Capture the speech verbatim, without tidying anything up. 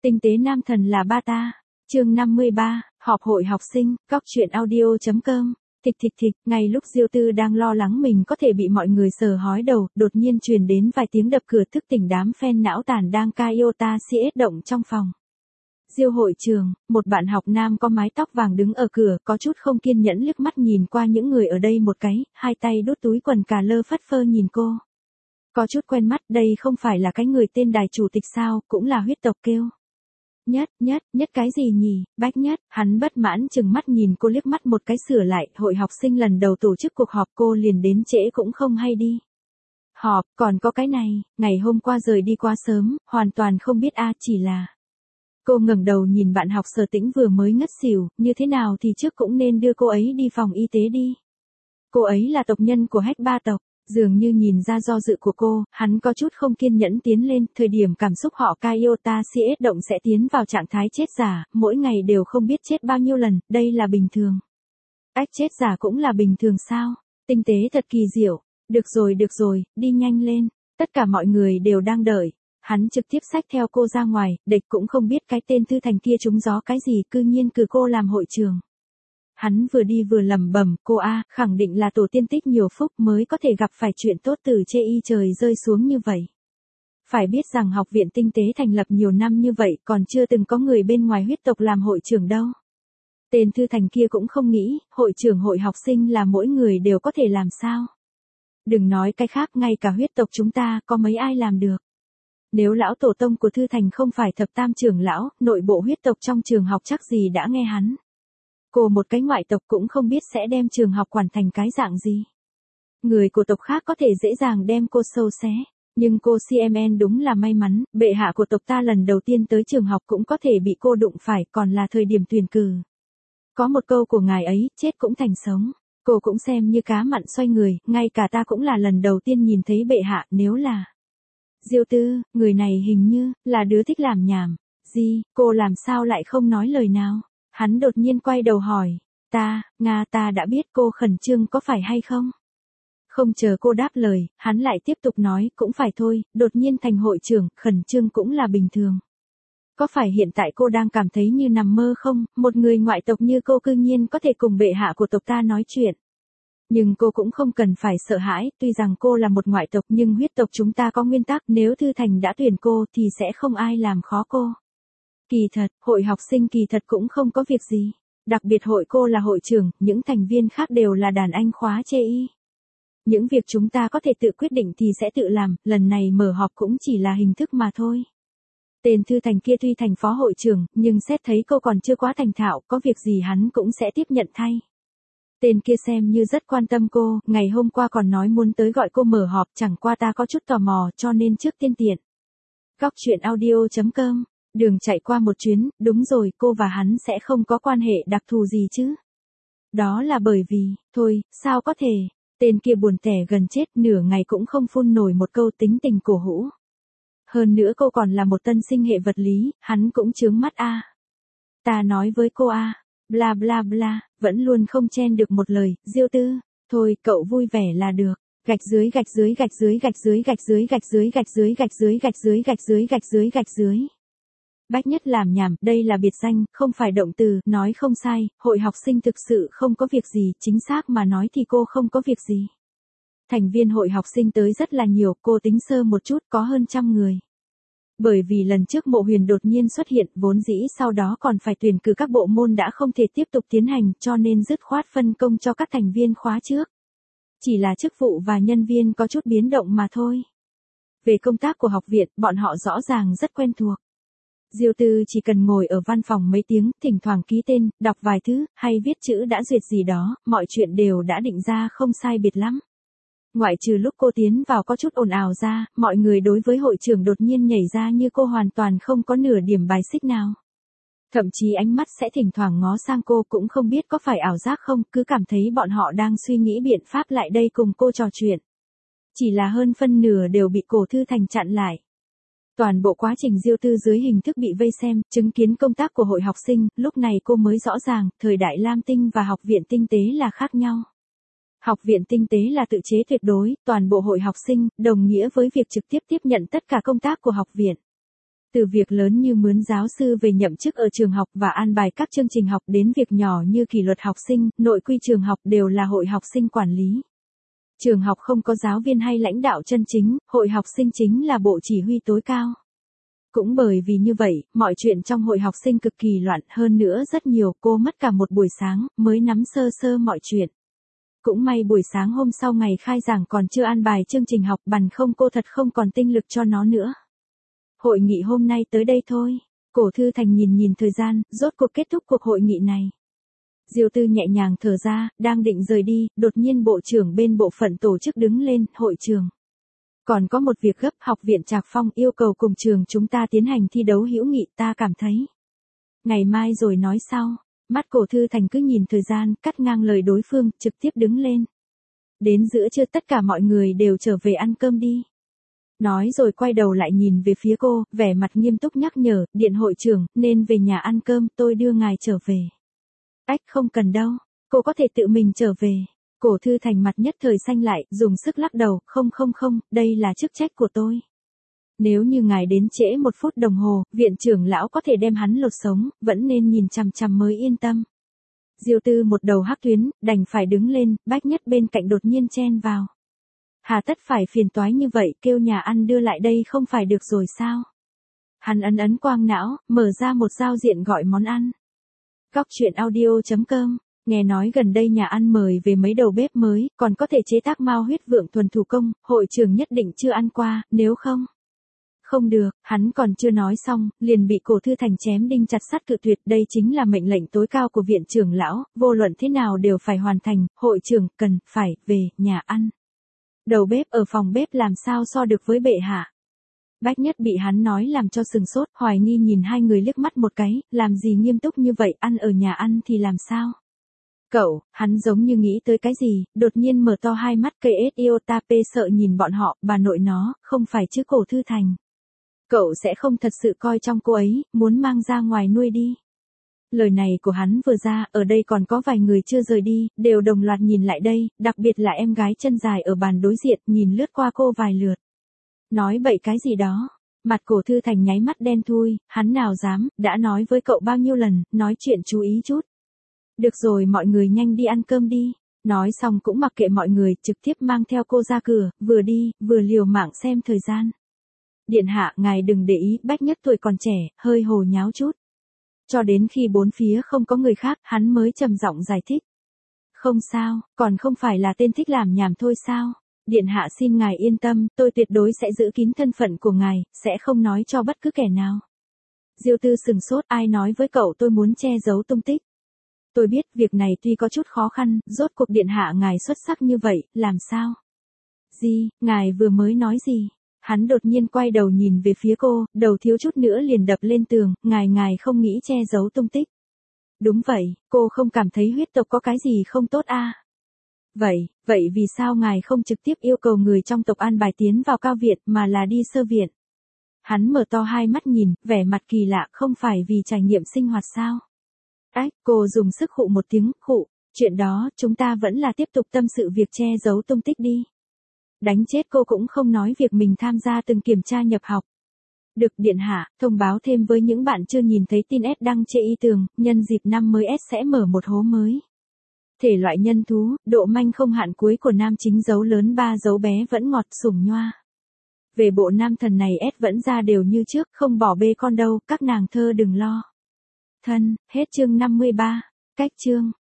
Tinh tế nam thần là ba ta. Chương năm mươi ba, họp hội học sinh, góc truyện audio.com. Thịch thịch thịch, ngay lúc Diêu Tư đang lo lắng mình có thể bị mọi người sờ hói đầu, đột nhiên truyền đến vài tiếng đập cửa thức tỉnh đám fan não tàn đang Kaiota siết động trong phòng. Diêu hội trường, một bạn học nam có mái tóc vàng đứng ở cửa, có chút không kiên nhẫn liếc mắt nhìn qua những người ở đây một cái, hai tay đút túi quần cà lơ phất phơ nhìn cô. Có chút quen mắt, đây không phải là cái người tên đài chủ tịch sao, cũng là huyết tộc kêu. Nhất, nhất, nhất cái gì nhỉ, Bách Nhất, hắn bất mãn chừng mắt nhìn cô liếc mắt một cái sửa lại, hội học sinh lần đầu tổ chức cuộc họp cô liền đến trễ cũng không hay đi. Họp, còn có cái này, ngày hôm qua rời đi quá sớm, hoàn toàn không biết a chỉ là. Cô ngẩng đầu nhìn bạn học Sở Tĩnh vừa mới ngất xỉu, như thế nào thì trước cũng nên đưa cô ấy đi phòng y tế đi. Cô ấy là tộc nhân của Hách Ba tộc. Dường như nhìn ra do dự của cô, hắn có chút không kiên nhẫn tiến lên, thời điểm cảm xúc họ Kaiota siết động sẽ tiến vào trạng thái chết giả, mỗi ngày đều không biết chết bao nhiêu lần, đây là bình thường. Ách chết giả cũng là bình thường sao? Tinh tế thật kỳ diệu. Được rồi được rồi, đi nhanh lên, tất cả mọi người đều đang đợi. Hắn trực tiếp xách theo cô ra ngoài, địch cũng không biết cái tên Thư Thành kia trúng gió cái gì, cư nhiên cử cô làm hội trường. Hắn vừa đi vừa lẩm bẩm, cô a, khẳng định là tổ tiên tích nhiều phúc mới có thể gặp phải chuyện tốt từ chê y trời rơi xuống như vậy. Phải biết rằng học viện tinh tế thành lập nhiều năm như vậy còn chưa từng có người bên ngoài huyết tộc làm hội trưởng đâu. Tên Thư Thành kia cũng không nghĩ, hội trưởng hội học sinh là mỗi người đều có thể làm sao. Đừng nói cái khác, ngay cả huyết tộc chúng ta có mấy ai làm được. Nếu lão tổ tông của Thư Thành không phải thập tam trưởng lão, nội bộ huyết tộc trong trường học chắc gì đã nghe hắn. Cô một cái ngoại tộc cũng không biết sẽ đem trường học quản thành cái dạng gì. Người của tộc khác có thể dễ dàng đem cô sâu xé. Nhưng cô xê em en đúng là may mắn, bệ hạ của tộc ta lần đầu tiên tới trường học cũng có thể bị cô đụng phải, còn là thời điểm tuyển cử. Có một câu của ngài ấy, chết cũng thành sống. Cô cũng xem như cá mặn xoay người, ngay cả ta cũng là lần đầu tiên nhìn thấy bệ hạ, nếu là. Diêu Tư, người này hình như là đứa thích làm nhảm. Gì, cô làm sao lại không nói lời nào? Hắn đột nhiên quay đầu hỏi, ta, Nga ta đã biết cô khẩn trương có phải hay không? Không chờ cô đáp lời, hắn lại tiếp tục nói, cũng phải thôi, đột nhiên thành hội trưởng, khẩn trương cũng là bình thường. Có phải hiện tại cô đang cảm thấy như nằm mơ không, một người ngoại tộc như cô cư nhiên có thể cùng bệ hạ của tộc ta nói chuyện. Nhưng cô cũng không cần phải sợ hãi, tuy rằng cô là một ngoại tộc nhưng huyết tộc chúng ta có nguyên tắc, nếu Thư Thành đã tuyển cô thì sẽ không ai làm khó cô. Kỳ thật, hội học sinh kỳ thật cũng không có việc gì. Đặc biệt hội cô là hội trưởng, những thành viên khác đều là đàn anh khóa chê y. Những việc chúng ta có thể tự quyết định thì sẽ tự làm, lần này mở họp cũng chỉ là hình thức mà thôi. Tên Thư Thành kia tuy thành phó hội trưởng, nhưng xét thấy cô còn chưa quá thành thạo, có việc gì hắn cũng sẽ tiếp nhận thay. Tên kia xem như rất quan tâm cô, ngày hôm qua còn nói muốn tới gọi cô mở họp, chẳng qua ta có chút tò mò cho nên trước tiên tiện. Góc truyện audio.com. Đường chạy qua một chuyến, đúng rồi, cô và hắn sẽ không có quan hệ đặc thù gì chứ. Đó là bởi vì, thôi, sao có thể, tên kia buồn tẻ gần chết, nửa ngày cũng không phun nổi một câu tính tình cổ hũ. Hơn nữa cô còn là một tân sinh hệ vật lý, hắn cũng chướng mắt a. Ta nói với cô a, bla bla bla, vẫn luôn không chen được một lời, Diêu Tư, thôi, cậu vui vẻ là được. Gạch dưới gạch dưới gạch dưới gạch dưới gạch dưới gạch dưới gạch dưới gạch dưới gạch dưới gạch dưới gạch dưới gạch dưới. Bách Nhất làm nhảm, đây là biệt danh, không phải động từ, nói không sai, hội học sinh thực sự không có việc gì, chính xác mà nói thì cô không có việc gì. Thành viên hội học sinh tới rất là nhiều, cô tính sơ một chút có hơn trăm người. Bởi vì lần trước Mộ Huyền đột nhiên xuất hiện, vốn dĩ sau đó còn phải tuyển cử các bộ môn đã không thể tiếp tục tiến hành, cho nên dứt khoát phân công cho các thành viên khóa trước. Chỉ là chức vụ và nhân viên có chút biến động mà thôi. Về công tác của học viện, bọn họ rõ ràng rất quen thuộc. Diêu Tư chỉ cần ngồi ở văn phòng mấy tiếng, thỉnh thoảng ký tên, đọc vài thứ, hay viết chữ đã duyệt gì đó, mọi chuyện đều đã định ra không sai biệt lắm. Ngoại trừ lúc cô tiến vào có chút ồn ào ra, mọi người đối với hội trưởng đột nhiên nhảy ra như cô hoàn toàn không có nửa điểm bài xích nào. Thậm chí ánh mắt sẽ thỉnh thoảng ngó sang cô, cũng không biết có phải ảo giác không, cứ cảm thấy bọn họ đang suy nghĩ biện pháp lại đây cùng cô trò chuyện. Chỉ là hơn phân nửa đều bị Cổ Thư Thành chặn lại. Toàn bộ quá trình Diêu Tư dưới hình thức bị vây xem, chứng kiến công tác của hội học sinh, lúc này cô mới rõ ràng, thời đại Lam Tinh và học viện tinh tế là khác nhau. Học viện tinh tế là tự chế tuyệt đối, toàn bộ hội học sinh, đồng nghĩa với việc trực tiếp tiếp nhận tất cả công tác của học viện. Từ việc lớn như mướn giáo sư về nhậm chức ở trường học và an bài các chương trình học đến việc nhỏ như kỷ luật học sinh, nội quy trường học đều là hội học sinh quản lý. Trường học không có giáo viên hay lãnh đạo chân chính, hội học sinh chính là bộ chỉ huy tối cao. Cũng bởi vì như vậy, mọi chuyện trong hội học sinh cực kỳ loạn, hơn nữa rất nhiều, cô mất cả một buổi sáng, mới nắm sơ sơ mọi chuyện. Cũng may buổi sáng hôm sau ngày khai giảng còn chưa an bài chương trình học, bằng không cô thật không còn tinh lực cho nó nữa. Hội nghị hôm nay tới đây thôi. Cổ Thư Thành nhìn nhìn thời gian, rốt cuộc kết thúc cuộc hội nghị này. Diêu Tư nhẹ nhàng thở ra, đang định rời đi, đột nhiên bộ trưởng bên bộ phận tổ chức đứng lên, hội trường. Còn có một việc gấp, học viện Trạc Phong yêu cầu cùng trường chúng ta tiến hành thi đấu hữu nghị, ta cảm thấy. Ngày mai rồi nói sau. Mắt Cổ Thư Thành cứ nhìn thời gian, cắt ngang lời đối phương, trực tiếp đứng lên. Đến giữa trưa tất cả mọi người đều trở về ăn cơm đi. Nói rồi quay đầu lại nhìn về phía cô, vẻ mặt nghiêm túc nhắc nhở, điện hội trưởng, nên về nhà ăn cơm, tôi đưa ngài trở về. Ách không cần đâu, cô có thể tự mình trở về. Cổ Thư Thành mặt nhất thời xanh lại, dùng sức lắc đầu, không không không, đây là chức trách của tôi. Nếu như ngài đến trễ một phút đồng hồ, viện trưởng lão có thể đem hắn lột sống, vẫn nên nhìn chằm chằm mới yên tâm. Diêu Tư một đầu hắc tuyến, đành phải đứng lên, Bách Nhất bên cạnh đột nhiên chen vào. Hà tất phải phiền toái như vậy, kêu nhà ăn đưa lại đây không phải được rồi sao? Hắn ấn ấn quang não, mở ra một giao diện gọi món ăn. Góc chuyện audio chấm com, nghe nói gần đây nhà ăn mời về mấy đầu bếp mới, còn có thể chế tác mao huyết vượng thuần thủ công, hội trưởng nhất định chưa ăn qua, nếu không. Không được, hắn còn chưa nói xong, liền bị Cổ Thư Thành chém đinh chặt sắt cự tuyệt, đây chính là mệnh lệnh tối cao của viện trưởng lão, vô luận thế nào đều phải hoàn thành, hội trưởng cần, phải, về, nhà ăn. Đầu bếp ở phòng bếp làm sao so được với bệ hạ. Bách Nhất bị hắn nói làm cho sừng sốt, hoài nghi nhìn hai người liếc mắt một cái, làm gì nghiêm túc như vậy, ăn ở nhà ăn thì làm sao? Cậu, hắn giống như nghĩ tới cái gì, đột nhiên mở to hai mắt cây ết iota p sợ nhìn bọn họ, bà nội nó, không phải chứ Cổ Thư Thành. Cậu sẽ không thật sự coi trong cô ấy, muốn mang ra ngoài nuôi đi. Lời này của hắn vừa ra, ở đây còn có vài người chưa rời đi, đều đồng loạt nhìn lại đây, đặc biệt là em gái chân dài ở bàn đối diện, nhìn lướt qua cô vài lượt. Nói bậy cái gì đó, mặt Cổ Thư Thành nháy mắt đen thui, hắn nào dám, đã nói với cậu bao nhiêu lần, nói chuyện chú ý chút. Được rồi mọi người nhanh đi ăn cơm đi, nói xong cũng mặc kệ mọi người, trực tiếp mang theo cô ra cửa, vừa đi, vừa liều mạng xem thời gian. Điện hạ, ngài đừng để ý, Bách Nhất tuổi còn trẻ, hơi hồ nháo chút. Cho đến khi bốn phía không có người khác, hắn mới trầm giọng giải thích. Không sao, còn không phải là tên thích làm nhảm thôi sao? Điện hạ xin ngài yên tâm, tôi tuyệt đối sẽ giữ kín thân phận của ngài, sẽ không nói cho bất cứ kẻ nào. Diêu Tư sừng sốt, ai nói với cậu tôi muốn che giấu tung tích. Tôi biết việc này tuy có chút khó khăn, rốt cuộc điện hạ ngài xuất sắc như vậy, làm sao? Gì, ngài vừa mới nói gì? Hắn đột nhiên quay đầu nhìn về phía cô, đầu thiếu chút nữa liền đập lên tường, ngài ngài không nghĩ che giấu tung tích. Đúng vậy, cô không cảm thấy huyết tộc có cái gì không tốt a? À? Vậy, vậy vì sao ngài không trực tiếp yêu cầu người trong tộc an bài tiến vào cao viện mà là đi sơ viện? Hắn mở to hai mắt nhìn, vẻ mặt kỳ lạ, không phải vì trải nghiệm sinh hoạt sao? Ách, cô dùng sức khụ một tiếng, khụ, chuyện đó, chúng ta vẫn là tiếp tục tâm sự việc che giấu tung tích đi. Đánh chết cô cũng không nói việc mình tham gia từng kiểm tra nhập học. Được điện hạ, thông báo thêm với những bạn chưa nhìn thấy tin S đăng trên y tường, nhân dịp năm mới S sẽ mở một hố mới. Thể loại nhân thú, độ manh không hạn cuối của nam chính dấu lớn ba dấu bé vẫn ngọt sủng nhoa. Về bộ nam thần này S vẫn ra đều như trước, không bỏ bê con đâu, các nàng thơ đừng lo. Thân, hết chương năm mươi ba, cách chương.